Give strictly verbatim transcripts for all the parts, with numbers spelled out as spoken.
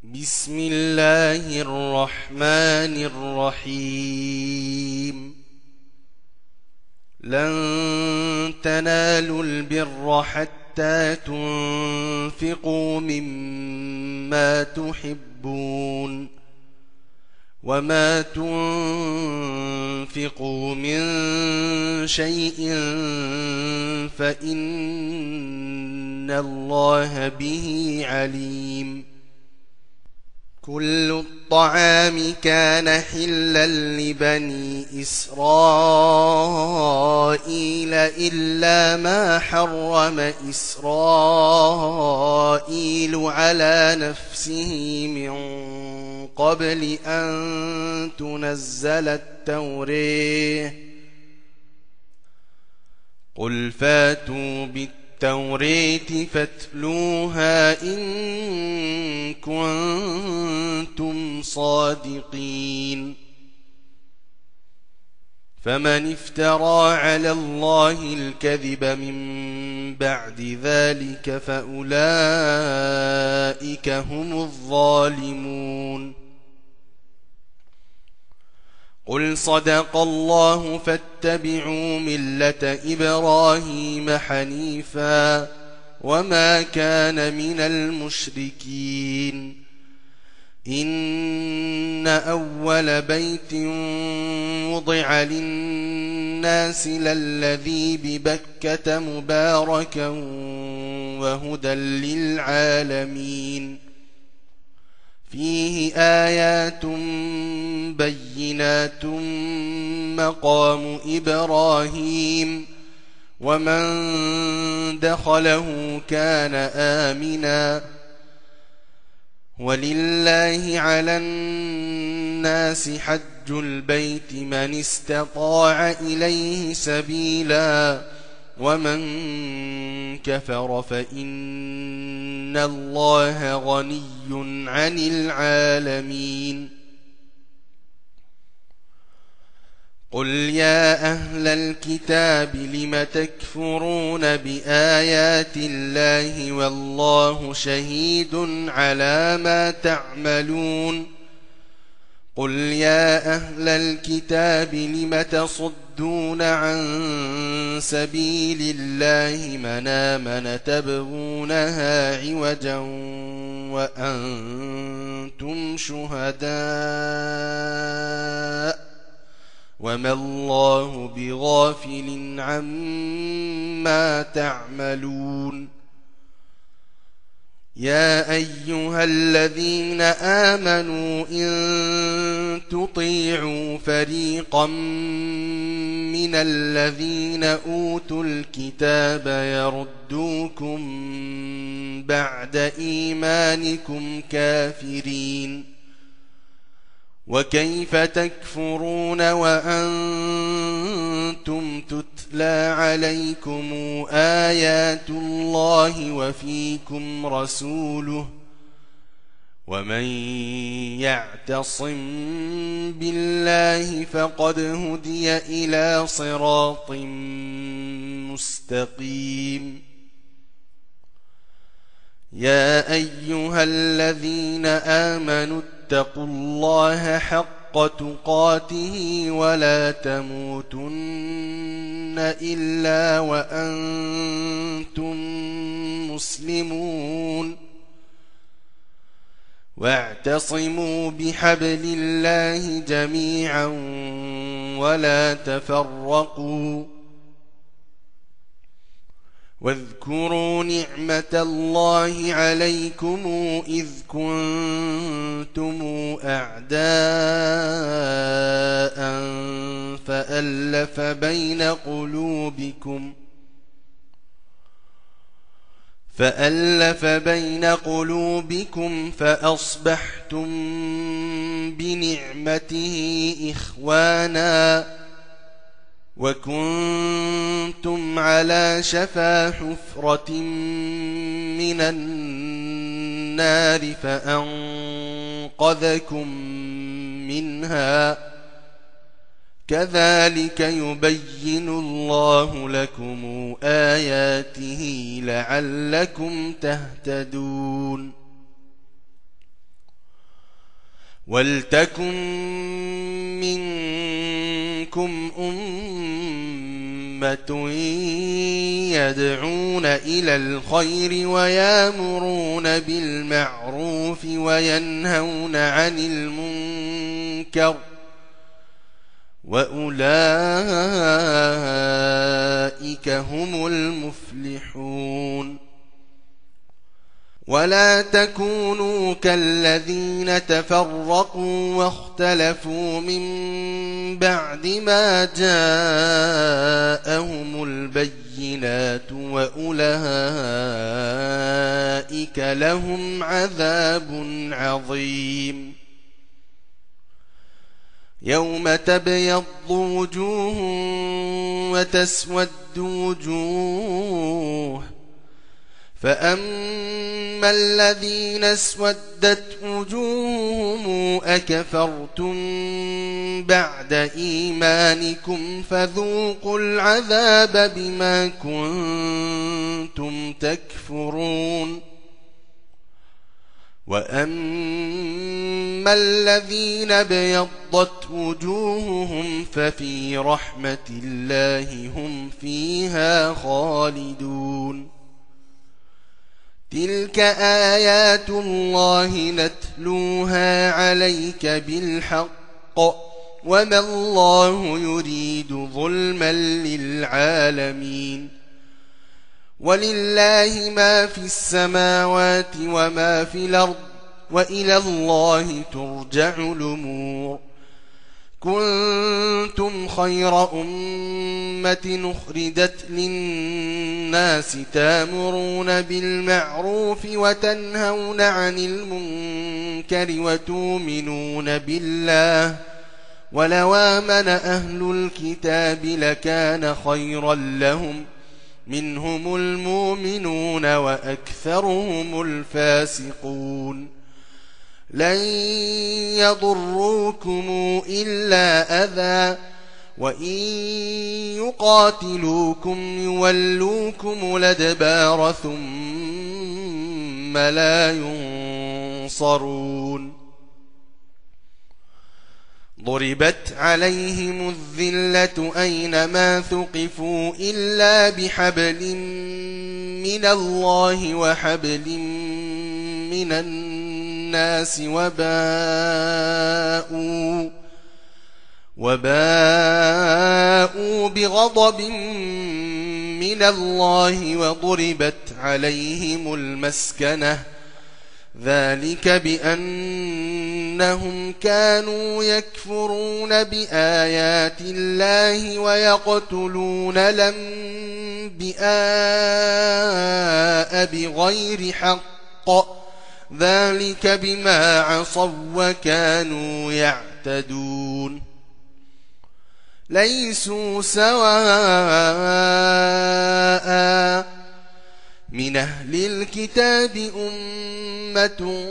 بسم الله الرحمن الرحيم. لن تنالوا البر حتى تنفقوا مما تحبون، وما تنفقوا من شيء فإن الله به عليم. كل الطعام كان حلا لبني إسرائيل إلا ما حرم إسرائيل على نفسه من قبل أن تنزل التوراة. قل فاتوا بالتوراة فاتلوها إن كنتم صادقين. فمن افترى على الله الكذب من بعد ذلك فأولئك هم الظالمون. قل صدق الله فاتبعوا ملة إبراهيم حنيفا وما كان من المشركين. إن أول بيت وضع للناس للذي ببكة مباركا وهدى للعالمين. فيه آيات بينات مقام إبراهيم ومن دخله كان آمنا. ولله على الناس حج البيت من استطاع إليه سبيلا ومن كفر فإن الله غني عن العالمين. قل يا أهل الكتاب لم تكفرون بآيات الله والله شهيد على ما تعملون. قل يا أهل الكتاب لم تصدون عن سبيل الله من آمن تبغونها عوجا وأنتم شهداء وما الله بغافل عما تعملون. يا أيها الذين آمنوا إن تطيعوا فريقا من الذين أوتوا الكتاب يردوكم بعد إيمانكم كافرين. وكيف تكفرون وأنتم تتلى عليكم آيات الله وفيكم رسوله ومن يعتصم بالله فقد هدي إلى صراط مستقيم. يا أيها الذين آمنوا اتقوا الله حق تقاته ولا تموتن إلا وأنتم مسلمون. واعتصموا بحبل الله جميعا ولا تفرقوا. واذكروا نعمة الله عليكم إذ كنتم أعداء فألف بين قلوبكم فألف بين قلوبكم فأصبحتم بنعمته إخوانا وكنتم على شفا حفرة من النار فأنقذكم منها. كذلك يبين الله لكم آياته لعلكم تهتدون. وَلْتَكُن مِّنكُمْ أُمَّةٌ يَدْعُونَ إِلَى الْخَيْرِ وَيَأْمُرُونَ بِالْمَعْرُوفِ وَيَنْهَوْنَ عَنِ الْمُنكَرِ وَأُولَئِكَ هُمُ الْمُفْلِحُونَ. وَلَا تَكُونُوا كَالَّذِينَ تَفَرَّقُوا وَاخْتَلَفُوا مِن بَعْدِ مَا جَاءَهُمُ الْبَيِّنَاتُ وَأُولَئِكَ لَهُمْ عَذَابٌ عَظِيمٌ. يَوْمَ تَبْيَضُّ وُجُوهٌ وَتَسْوَدُّ وُجُوهٌ، فَأَمَّا الَّذِينَ اسْوَدَّتْ وُجُوهُهُمْ أَكَفَرْتُمْ بَعْدَ إِيمَانِكُمْ فَذُوقُوا الْعَذَابَ بِمَا كُنتُمْ تَكْفُرُونَ. وَأَمَّا الَّذِينَ ابْيَضَّتْ وُجُوهُهُمْ فَفِي رَحْمَةِ اللَّهِ هُمْ فِيهَا خَالِدُونَ. تِلْكَ آيَاتُ اللَّهِ نَتْلُوهَا عَلَيْكَ بِالْحَقِّ وَمَا اللَّهُ يُرِيدُ ظُلْمًا لِلْعَالَمِينَ. وَلِلَّهِ مَا فِي السَّمَاوَاتِ وَمَا فِي الْأَرْضِ وَإِلَى اللَّهِ تُرْجَعُ الْأُمُورُ. كُنتُمْ خَيْرَ أُمَّةٍ أُخْرِجَتْ لِلنَّاسِ تَأْمُرُونَ بِالْمَعْرُوفِ وَتَنْهَوْنَ عَنِ الْمُنكَرِ وَتُؤْمِنُونَ بِاللَّهِ، وَلَوْ آمَنَ أَهْلُ الْكِتَابِ لَكَانَ خَيْرًا لَهُمْ، مِنْهُمُ الْمُؤْمِنُونَ وَأَكْثَرُهُمُ الْفَاسِقُونَ. لَن يَضُرُّوكُمْ إِلَّا أَذًى، وَإِن يُقَاتِلُوكُمْ يُوَلُّوكُمُ الْأَدْبَارَ ثُمَّ لَا يُنصَرُونَ. ضُرِبَتْ عَلَيْهِمُ الذِّلَّةُ أَيْنَمَا ثُقِفُوا إِلَّا بِحَبْلٍ مِّنَ اللَّهِ وَحَبْلٍ مِّنَ النَّاسِ وَبَاءُوا وَبَاءُوا بِغَضَبٍ مِّنَ اللَّهِ وَضُرِبَتْ عَلَيْهِمُ الْمَسْكَنَةُ، ذَلِكَ بِأَنَّهُمْ كَانُوا يَكْفُرُونَ بِآيَاتِ اللَّهِ وَيَقْتُلُونَ الْأَنبِيَاءَ بِغَيْرِ حَقٍّ، ذَلِكَ بِمَا عَصَوا وَّكَانُوا يَعْتَدُونَ. لَيْسُوا سَوَاءً، مِنْ أَهْلِ الْكِتَابِ أُمَّةٌ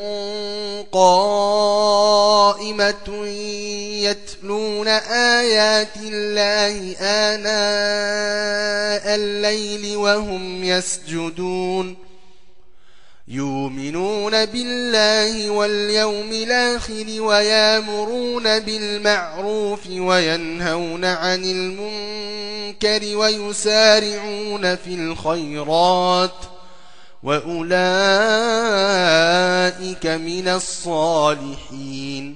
قَائِمَةٌ يَتْلُونَ آيَاتِ اللَّهِ آنَاءَ اللَّيْلِ وَهُمْ يَسْجُدُونَ، يُؤْمِنُونَ بِاللَّهِ وَالْيَوْمِ الْآخِرِ وَيَأْمُرُونَ بِالْمَعْرُوفِ وَيَنْهَوْنَ عَنِ الْمُنكَرِ وَيُسَارِعُونَ فِي الْخَيْرَاتِ، وَأُولَئِكَ مِنَ الصَّالِحِينَ.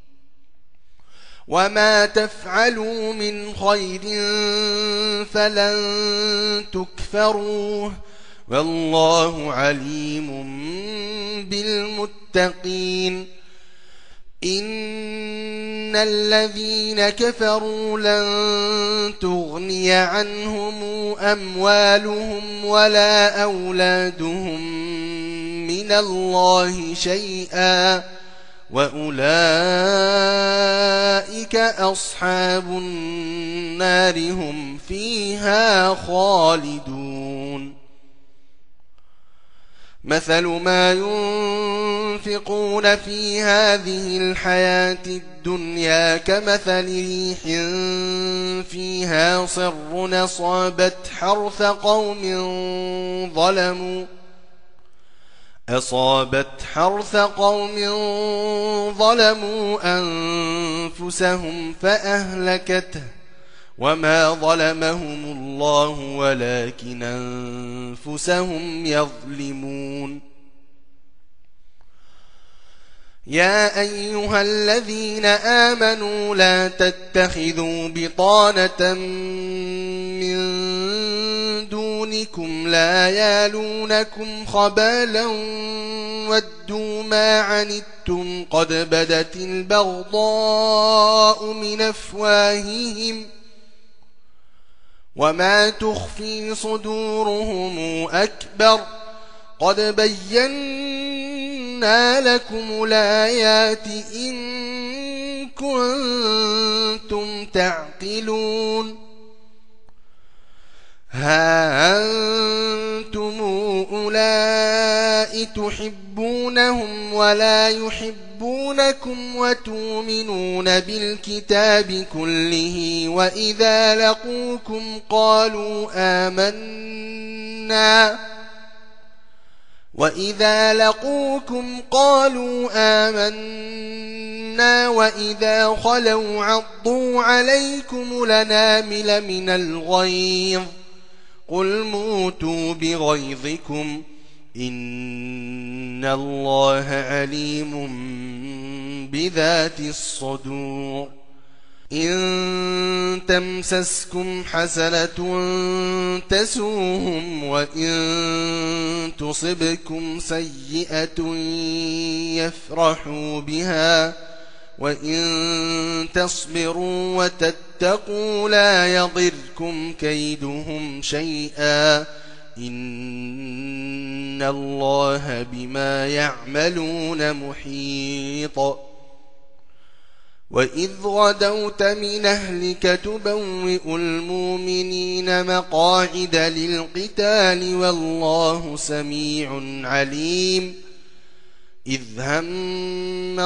وَمَا تَفْعَلُوا مِنْ خَيْرٍ فَلَنْ تُكْفَرُوهُ، وَاللَّهُ عَلِيمٌ بِالْمُتَّقِينَ. إِنَّ الَّذِينَ كَفَرُوا لَن تُغْنِيَ عَنْهُمْ أَمْوَالُهُمْ وَلَا أَوْلَادُهُمْ مِنَ اللَّهِ شَيْئًا، وَأُولَئِكَ أَصْحَابُ النَّارِ هُمْ فِيهَا خَالِدُونَ. مَثَلُ مَا يُنْفِقُونَ فِي هَذِهِ الْحَيَاةِ الدُّنْيَا كَمَثَلِ رِيحٍ فِيهَا صِرٌّ أَصَابَتْ حَرْثَ قَوْمٍ ظَلَمُوا أصابت حرث قوم ظلموا أنفسهم فأهلكته وما ظلمهم الله ولكن أنفسهم يظلمون يا أيها الذين آمنوا لا تتخذوا بطانة من دونكم لا يالونكم خبالا ودوا ما عنتم قد بدت البغضاء من أفواههم وما تخفي صدورهم أكبر قد بينا لكم الآيات إن كنتم تعقلون ها أنتم أولئك تحبونهم ولا يحبونكم وتؤمنون بالكتاب كله وإذا لقوكم قالوا آمنا وإذا لقوكم قالوا آمنا وإذا خلوا عضوا عليكم الأنامل من الغيظ قل موتوا بغيظكم إن الله عليم بذات الصدور إن تمسسكم حسنة تسوهم وإن تصبكم سيئة يفرحوا بها وإن تصبروا وتتقوا لا يضركم كيدهم شيئا إن الله بما يعملون محيط وإذ غدوت من أهلك تبوئ المؤمنين مقاعد للقتال والله سميع عليم إذ هم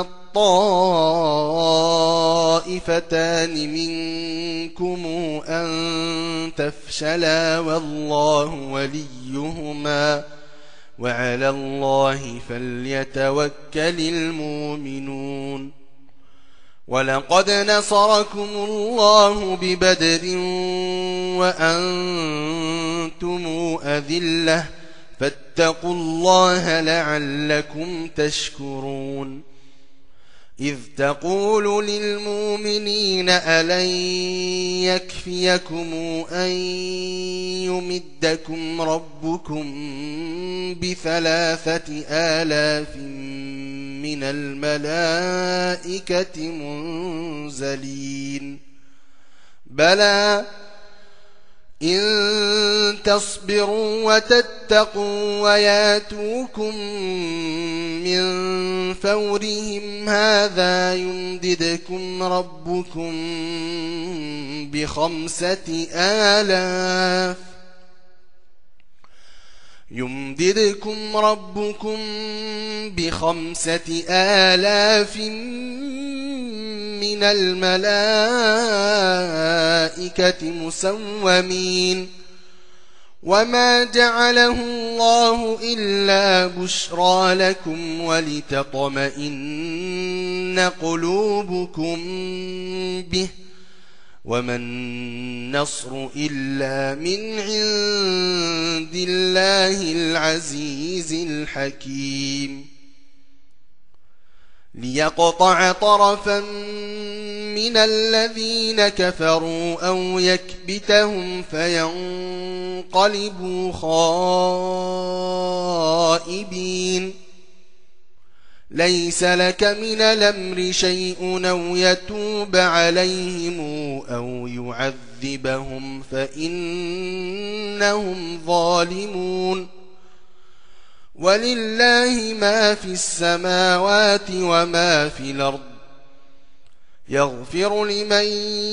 الطائفتان منكم أن تفشلا والله وليهما وعلى الله فليتوكل المؤمنون ولقد نصركم الله ببدر وأنتم أذلة فاتقوا الله لعلكم تشكرون إذ تقول للمؤمنين ألن يكفيكم أن يمدكم ربكم بثلاثة آلاف من الملائكة منزلين بلى إن تصبروا وتتقوا وياتوكم من فورهم هذا يمددكم ربكم بخمسة آلاف يمددكم ربكم بخمسة آلاف من الملائكة مسومين وما جعله الله إلا بشرى لكم ولتطمئن قلوبكم به وما النصر إلا من عند الله العزيز الحكيم ليقطع طرفا من الذين كفروا أو يكبتهم فينقلبوا خائبين ليس لك من الأمر شيء أو يتوب عليهم أو يعذبهم فإنهم ظالمون ولله ما في السماوات وما في الأرض يغفر لمن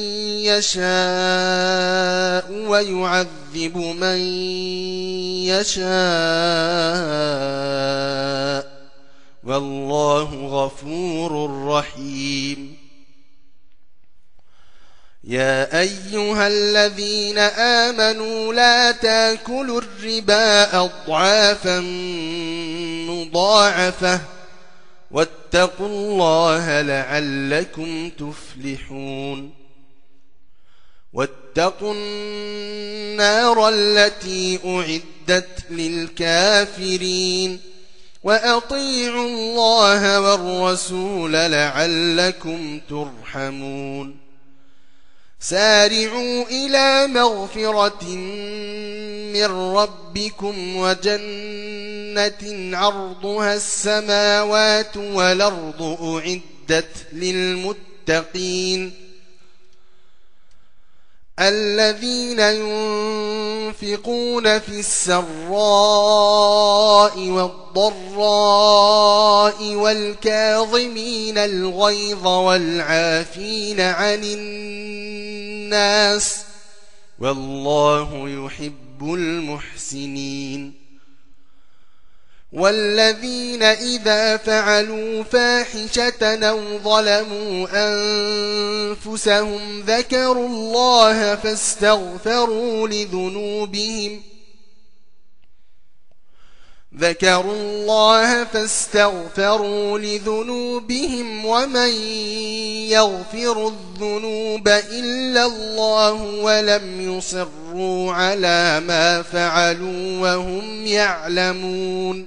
يشاء ويعذب من يشاء والله غفور رحيم يا أيها الذين آمنوا لا تاكلوا الربا أضعافا مضاعفة واتقوا الله لعلكم تفلحون واتقوا النار التي أعدت للكافرين وأطيعوا الله والرسول لعلكم ترحمون سارعوا إلى مغفرة من ربكم وجنة عرضها السماوات والأرض أعدت للمتقين الذين ينفقون في السراء والضراء والكاظمين الغيظ والعافين عن الناس والله يحب المحسنين والذين إذا فعلوا فاحشة أو ظلموا أنفسهم ذكروا الله فاستغفروا لذنوبهم ذكروا الله فاستغفروا لذنوبهم ومن يغفر الذنوب إلا الله ولم يصروا على ما فعلوا وهم يعلمون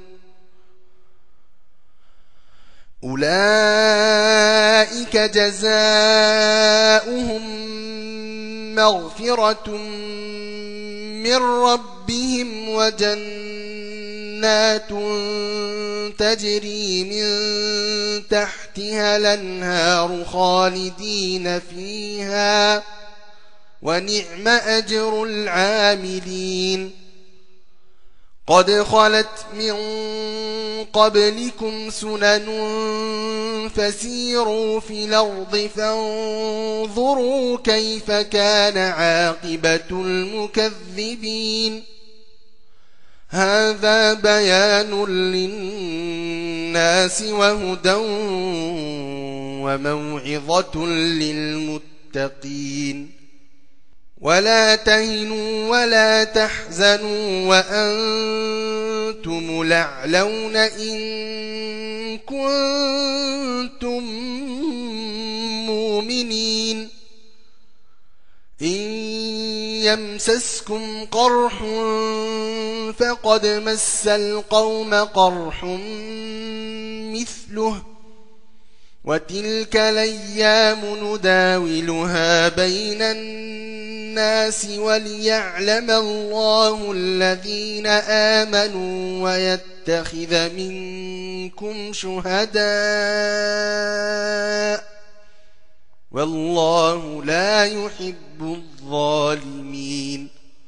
أولئك جزاؤهم مغفرة من ربهم وجنات تجري من تحتها الأنهار خالدين فيها ونعم أجر العاملين قد خلت من قبلكم سنن فسيروا في الأرض فانظروا كيف كان عاقبة المكذبين هذا بيان للناس وهدى وموعظة للمتقين ولا تهنوا ولا تحزنوا وأنتم الأعلون إن كنتم مؤمنين إن يمسسكم قرح فقد مس القوم قرح مثله وتلك الأيام نداولها بين الناس وليعلم الله الذين آمنوا ويتخذ منكم شهداء والله لا يحب الظالمين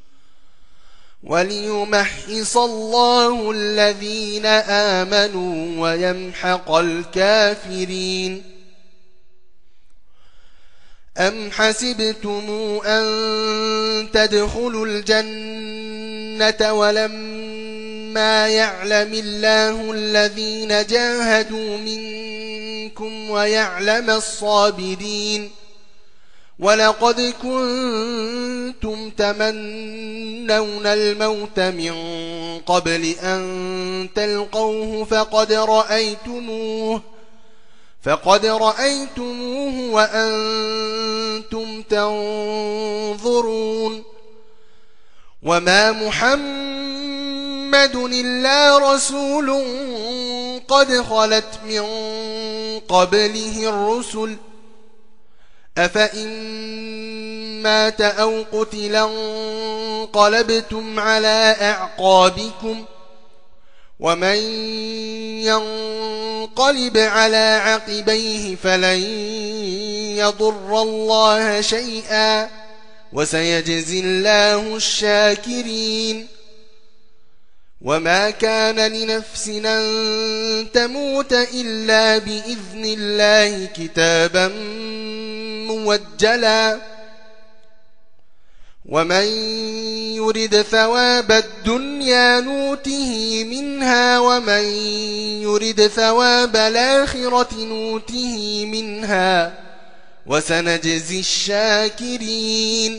وليمحص الله الذين آمنوا ويمحق الكافرين أم حسبتم أن تدخلوا الجنة ولما يعلم الله الذين جاهدوا منكم ويعلم الصابرين ولقد كنتم تمنون الموت من قبل أن تلقوه فقد رأيتموه فقد رأيتموه وأنتم تنظرون وما محمد إلا رسول قد خلت من قبله الرسل أفإن مات أو قتلا انقلبتم على أعقابكم ومن ينقلب على عقبيه فلن يضر الله شيئا وسيجزي الله الشاكرين وما كان لنفس أن تموت إلا بإذن الله كتابا موجلا ومن يرد ثواب الدنيا نوته منها ومن يرد ثواب الآخرة نوته منها وسنجزي الشاكرين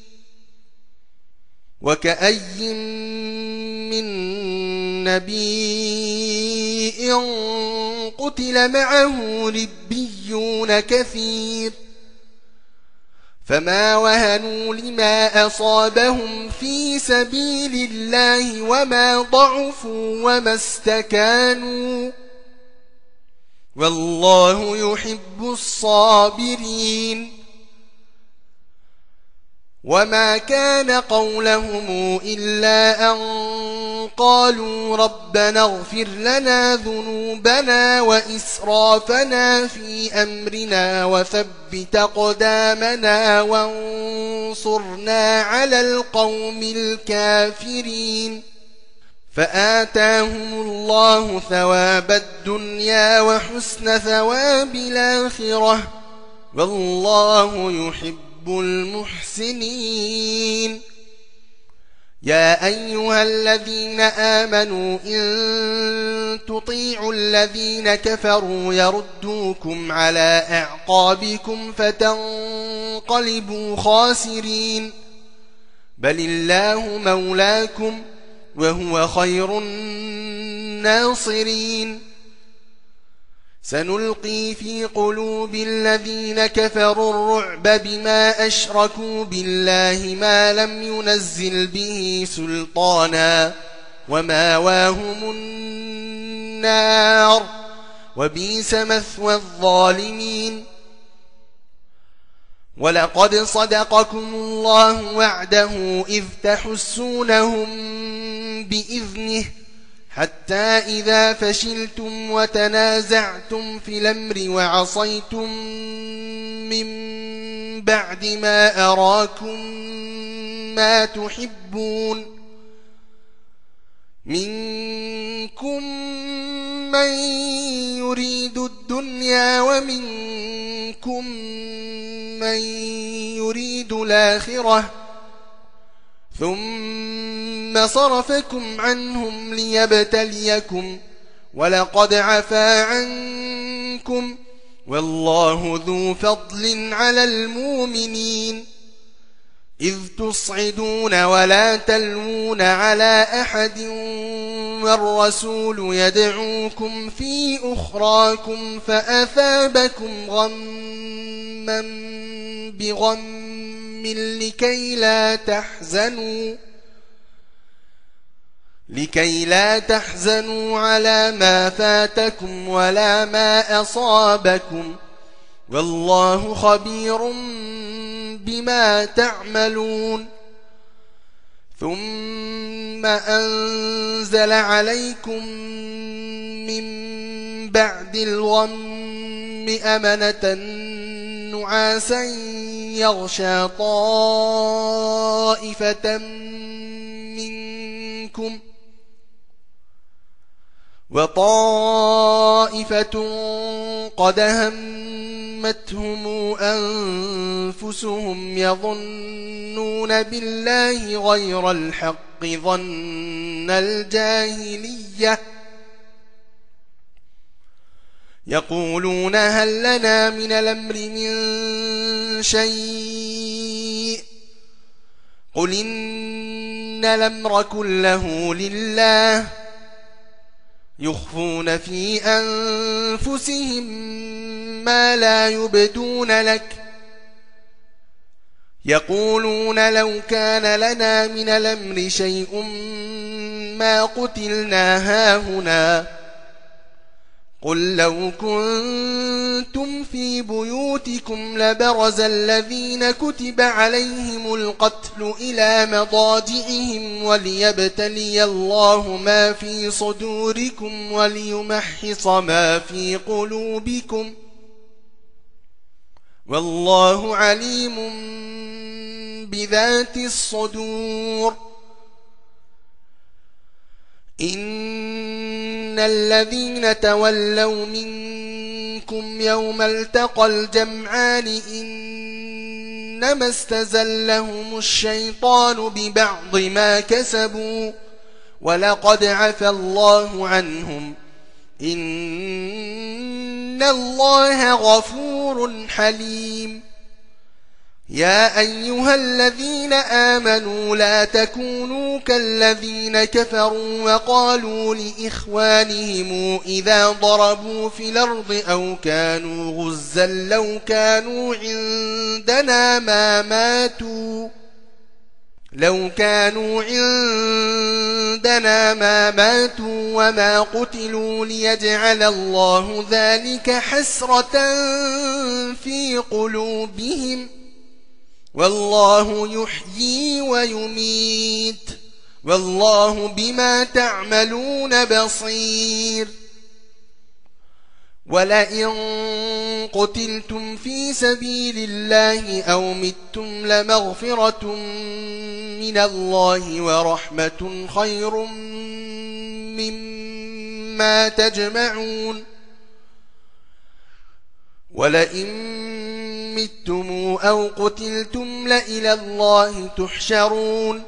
وكأي من نبي قتل معه ربيون كثير فما وهنوا لما أصابهم في سبيل الله وما ضعفوا وما استكانوا والله يحب الصابرين وما كان قولهم إلا أن قالوا ربنا اغفر لنا ذنوبنا وإسرافنا في أمرنا وثبت أقدامنا وانصرنا على القوم الكافرين فآتاهم الله ثواب الدنيا وحسن ثواب الآخرة والله يحب المحسنين يا أيها الذين آمنوا إن تطيعوا الذين كفروا يردوكم على أعقابكم فتنقلبوا خاسرين بل الله مولاكم وهو خير الناصرين سنلقي في قلوب الذين كفروا الرعب بما أشركوا بالله ما لم ينزل به سلطانا وماواهم النار وبئس مثوى الظالمين ولقد صدقكم الله وعده إذ تحسونهم بإذنه حتى إذا فشلتم وتنازعتم في الأمر وعصيتم من بعد ما أراكم ما تحبون منكم من يريد الدنيا ومنكم من يريد الآخرة ثم صرفكم عنهم ليبتليكم ولقد عفا عنكم والله ذو فضل على المؤمنين إذ تصعدون ولا تلوون على أحد والرسول يدعوكم في أخراكم فأثابكم غما بغم لكي لا تحزنوا لكي لا تحزنوا على ما فاتكم ولا ما أصابكم والله خبير بما تعملون ثم أنزل عليكم من بعد الغم أمنة نعاسا يغشى طائفة منكم وطائفة قد همتهم أنفسهم يظنون بالله غير الحق ظن الجاهلية يقولون هل لنا من الأمر من شيء قل إن الأمر كله لله يخفون في أنفسهم ما لا يبدون لك يقولون لو كان لنا من الأمر شيء ما قتلنا هاهنا قل لو كنتم في بيوتكم لبرز الذين كتب عليهم القتل إلى مضاجعهم وليبتلي الله ما في صدوركم وليمحص ما في قلوبكم والله عليم بذات الصدور إن الذين تولوا منكم يوم التقى الجمعان إنما استزلهم الشيطان ببعض ما كسبوا ولقد عفى الله عنهم إن الله غفور غفور حليم. يا أيها الذين آمنوا لا تكونوا كالذين كفروا وقالوا لإخوانهم إذا ضربوا في الأرض أو كانوا غزا لو كانوا عندنا ما ماتوا لو كانوا عندنا ما ماتوا وما قتلوا ليجعل الله ذلك حسرة في قلوبهم والله يحيي ويميت والله بما تعملون بصير. ولئن قتلتم في سبيل الله أو متم لمغفرة من الله ورحمة خير مما تجمعون. ولئن متم أو قتلتم لإلى الله تحشرون.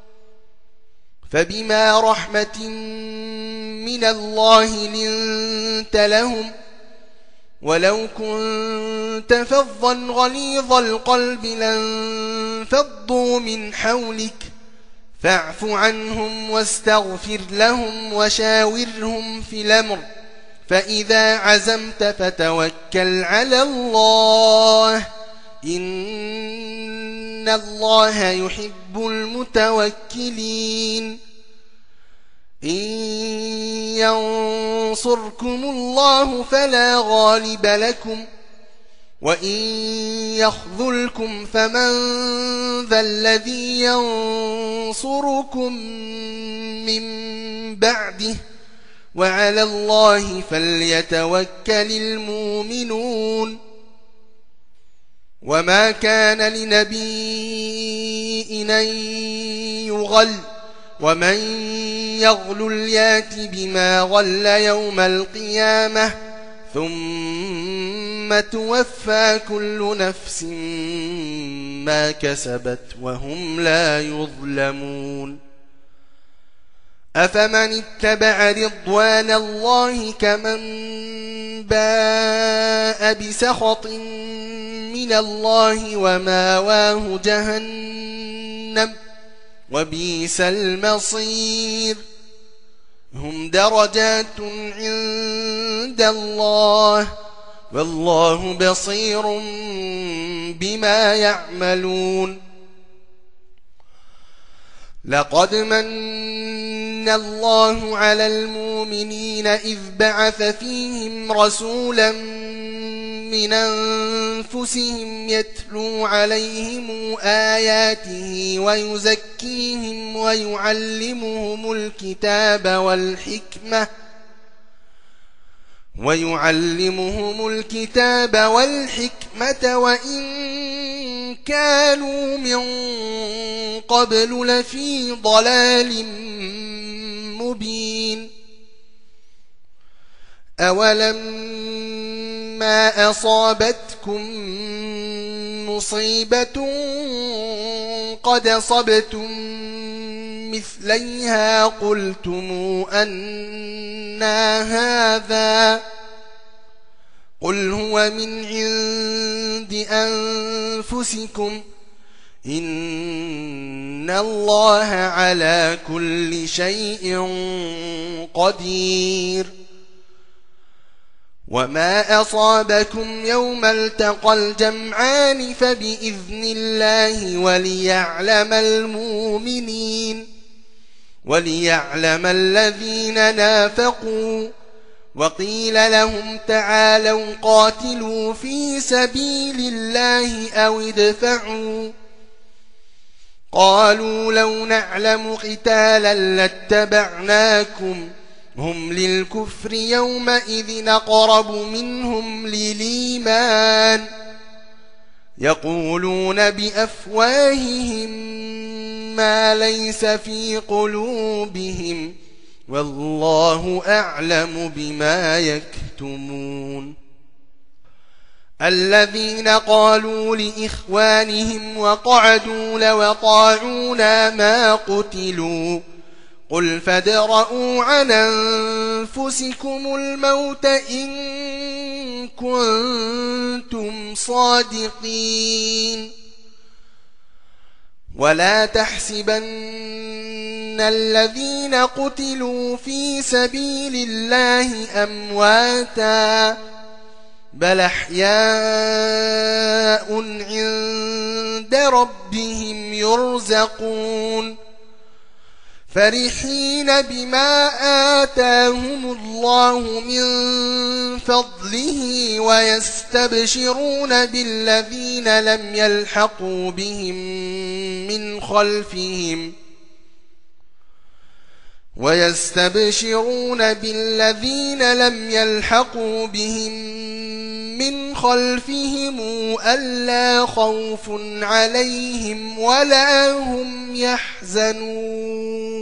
فبما رحمة من الله لنت لهم ولو كنت فظا غليظ القلب لانفضوا من حولك فاعف عنهم واستغفر لهم وشاورهم في الأمر فإذا عزمت فتوكل على الله إن الله يحب المتوكلين. إن ينصركم الله فلا غالب لكم وإن يخذلكم فمن ذا الذي ينصركم من بعده وعلى الله فليتوكل المؤمنون. وما كان لنبي أن يغل ومن يغل يات بما غل يوم القيامة ثم توفى كل نفس ما كسبت وهم لا يظلمون. أفمن اتبع رضوان الله كمن باء بسخط من الله وماواه جهنم وبئس المصير. هم درجات عند الله والله بصير بما يعملون. لقد من الله على المؤمنين إذ بعث فيهم رسولا من أنفسهم يتلو عليهم آياته ويزكيهم ويعلمهم الكتاب والحكمة ويعلمهم الكتاب والحكمة وإن كانوا من قبل لفي ضلال مبين. أولما أصابتكم مصيبة قد أصبتم مثليها قلتم أنى هذا قل هو من عند أنفسكم إن الله على كل شيء قدير. وما أصابكم يوم التقى الجمعان فبإذن الله وليعلم المؤمنين وليعلم الذين نافقوا. وقيل لهم تعالوا قاتلوا في سبيل الله أو ادفعوا قالوا لو نعلم قتالا لاتبعناكم هم للكفر يومئذ أقرب منهم للإيمان يقولون بأفواههم ما ليس في قلوبهم والله أعلم بما يكتمون. الذين قالوا لإخوانهم وقعدوا لو طاعونا ما قتلوا قل فادرءوا عن أنفسكم الموت إن كنتم صادقين ولا تحسبن الذين قتلوا في سبيل الله أمواتا بل أحياء عند ربهم يرزقون فرحين بما آتاهم الله من فضله ويستبشرون بالذين لم يلحقوا بهم من خلفهم ويستبشرون بالذين لم يلحقوا بهم من خلفهم ألا خوف عليهم ولا هم يحزنون